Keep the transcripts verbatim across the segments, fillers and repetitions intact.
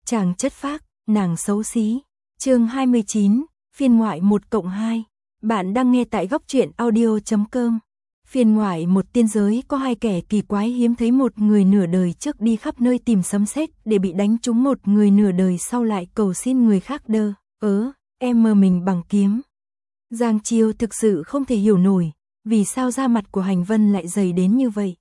chàng chất phác, nàng xấu xí. Chương hai mươi chín, phiên ngoại một cộng hai. Bạn đang nghe tại góc truyện audio chấm com. Phiên ngoại một tiên giới có hai kẻ kỳ quái hiếm thấy, một người nửa đời trước đi khắp nơi tìm sấm sét để bị đánh trúng, một người nửa đời sau lại cầu xin người khác đơ, ớ, em mơ mình bằng kiếm. Giang Chiêu thực sự không thể hiểu nổi, vì sao da mặt của Hành Vân lại dày đến như vậy.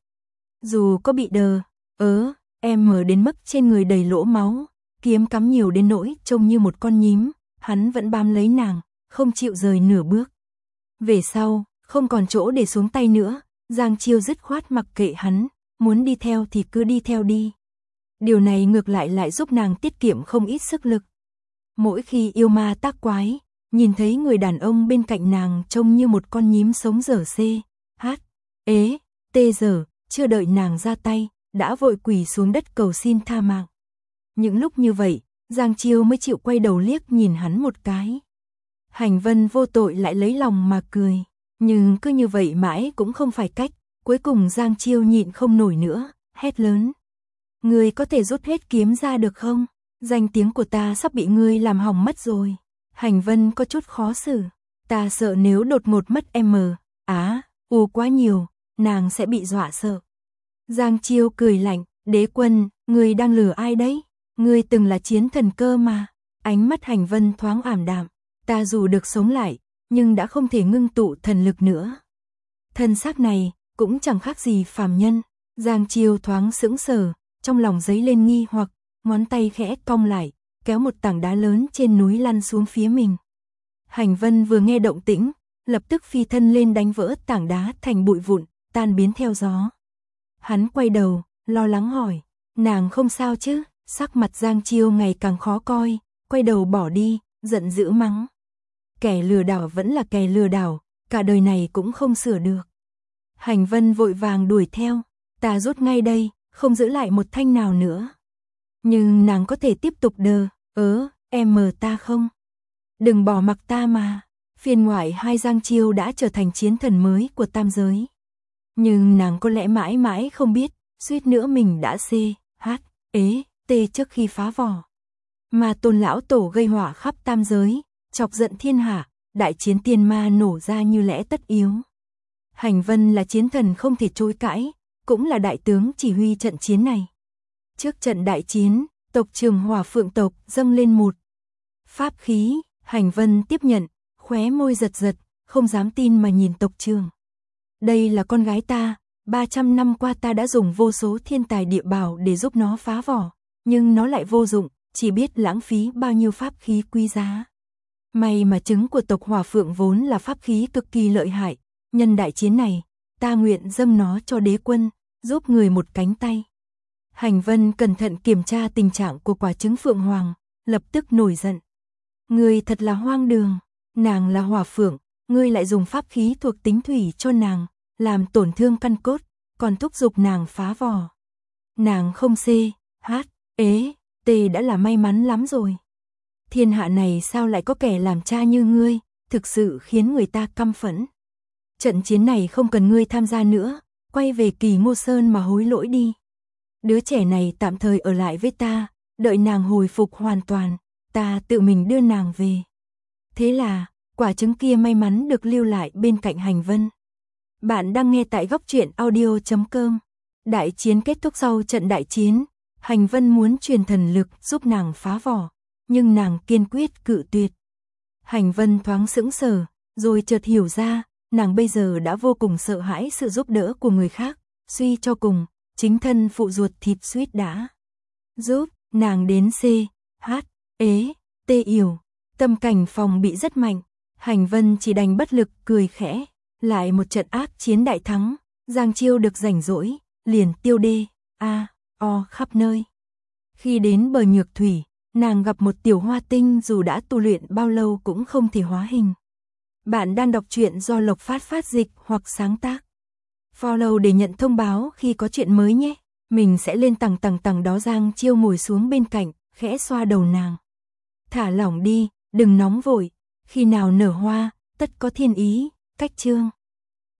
Dù có bị đờ, ớ, em mờ đến mức trên người đầy lỗ máu, kiếm cắm nhiều đến nỗi trông như một con nhím, hắn vẫn bám lấy nàng, không chịu rời nửa bước. Về sau, không còn chỗ để xuống tay nữa, Giang Chiêu dứt khoát mặc kệ hắn, muốn đi theo thì cứ đi theo đi. Điều này ngược lại lại giúp nàng tiết kiệm không ít sức lực. Mỗi khi yêu ma tác quái, nhìn thấy người đàn ông bên cạnh nàng trông như một con nhím sống dở xê, hát, ế, tê dở, chưa đợi nàng ra tay, đã vội quỳ xuống đất cầu xin tha mạng. Những lúc như vậy, Giang Chiêu mới chịu quay đầu liếc nhìn hắn một cái. Hành Vân vô tội lại lấy lòng mà cười, nhưng cứ như vậy mãi cũng không phải cách, cuối cùng Giang Chiêu nhịn không nổi nữa, hét lớn. Ngươi có thể rút hết kiếm ra được không? Danh tiếng của ta sắp bị ngươi làm hỏng mất rồi. Hành Vân có chút khó xử, ta sợ nếu đột ngột mất em, á, u quá nhiều, nàng sẽ bị dọa sợ. Giang Chiêu cười lạnh, đế quân, ngươi đang lừa ai đấy? Ngươi từng là chiến thần cơ mà. Ánh mắt Hành Vân thoáng ảm đạm, ta dù được sống lại, nhưng đã không thể ngưng tụ thần lực nữa. Thân xác này cũng chẳng khác gì phàm nhân. Giang Chiêu thoáng sững sờ, trong lòng dấy lên nghi hoặc, ngón tay khẽ cong lại, kéo một tảng đá lớn trên núi lăn xuống phía mình. Hành Vân vừa nghe động tĩnh, lập tức phi thân lên đánh vỡ tảng đá thành bụi vụn, tan biến theo gió. Hắn quay đầu, lo lắng hỏi, nàng không sao chứ? Sắc mặt Giang Chiêu ngày càng khó coi, quay đầu bỏ đi, giận dữ mắng. Kẻ lừa đảo vẫn là kẻ lừa đảo, cả đời này cũng không sửa được. Hành Vân vội vàng đuổi theo, ta rút ngay đây, không giữ lại một thanh nào nữa. Nhưng nàng có thể tiếp tục đờ, ớ, em mờ ta không? Đừng bỏ mặc ta mà. Phiên ngoại hai Giang Chiêu đã trở thành chiến thần mới của tam giới. Nhưng nàng có lẽ mãi mãi không biết, suýt nữa mình đã xê, hát, ế, tê trước khi phá vỏ. Mà Tôn lão tổ gây họa khắp tam giới, chọc giận thiên hạ, đại chiến tiên ma nổ ra như lẽ tất yếu. Hành Vân là chiến thần không thể chối cãi, cũng là đại tướng chỉ huy trận chiến này. Trước trận đại chiến, tộc trưởng Hỏa Phượng tộc dâng lên một pháp khí, Hành Vân tiếp nhận, khóe môi giật giật, không dám tin mà nhìn tộc trưởng. Đây là con gái ta, ba trăm năm qua ta đã dùng vô số thiên tài địa bảo để giúp nó phá vỏ, nhưng nó lại vô dụng, chỉ biết lãng phí bao nhiêu pháp khí quý giá. May mà trứng của tộc Hỏa Phượng vốn là pháp khí cực kỳ lợi hại, nhân đại chiến này, ta nguyện dâng nó cho đế quân, giúp người một cánh tay. Hành Vân cẩn thận kiểm tra tình trạng của quả trứng Phượng Hoàng, lập tức nổi giận. Ngươi thật là hoang đường, nàng là Hỏa Phượng, ngươi lại dùng pháp khí thuộc tính thủy cho nàng, làm tổn thương căn cốt, còn thúc giục nàng phá vỏ. Nàng không xê, hát, ế, tê đã là may mắn lắm rồi. Thiên hạ này sao lại có kẻ làm cha như ngươi, thực sự khiến người ta căm phẫn. Trận chiến này không cần ngươi tham gia nữa, quay về Kỳ Ngô Sơn mà hối lỗi đi. Đứa trẻ này tạm thời ở lại với ta, đợi nàng hồi phục hoàn toàn, ta tự mình đưa nàng về. Thế là, quả trứng kia may mắn được lưu lại bên cạnh Hành Vân. Bạn đang nghe tại góc truyện audio chấm com. Đại chiến kết thúc. Sau trận đại chiến, Hành Vân muốn truyền thần lực giúp nàng phá vỏ, nhưng nàng kiên quyết cự tuyệt. Hành Vân thoáng sững sờ, rồi chợt hiểu ra, nàng bây giờ đã vô cùng sợ hãi sự giúp đỡ của người khác, suy cho cùng, chính thân phụ ruột thịt suýt đã giúp nàng đến xê, hát, ế, tê yểu. Tâm cảnh phòng bị rất mạnh, Hành Vân chỉ đành bất lực cười khẽ. Lại một trận ác chiến đại thắng, Giang Chiêu được rảnh rỗi, liền tiêu đê, a, o khắp nơi. Khi đến bờ nhược thủy, nàng gặp một tiểu hoa tinh dù đã tu luyện bao lâu cũng không thể hóa hình. Bạn đang đọc truyện do Lộc Phát phát dịch hoặc sáng tác. Follow để nhận thông báo khi có chuyện mới nhé. Mình sẽ lên tầng tầng tầng đó. Giang Chiêu ngồi xuống bên cạnh, khẽ xoa đầu nàng. Thả lỏng đi, đừng nóng vội, khi nào nở hoa, tất có thiên ý, cách chương.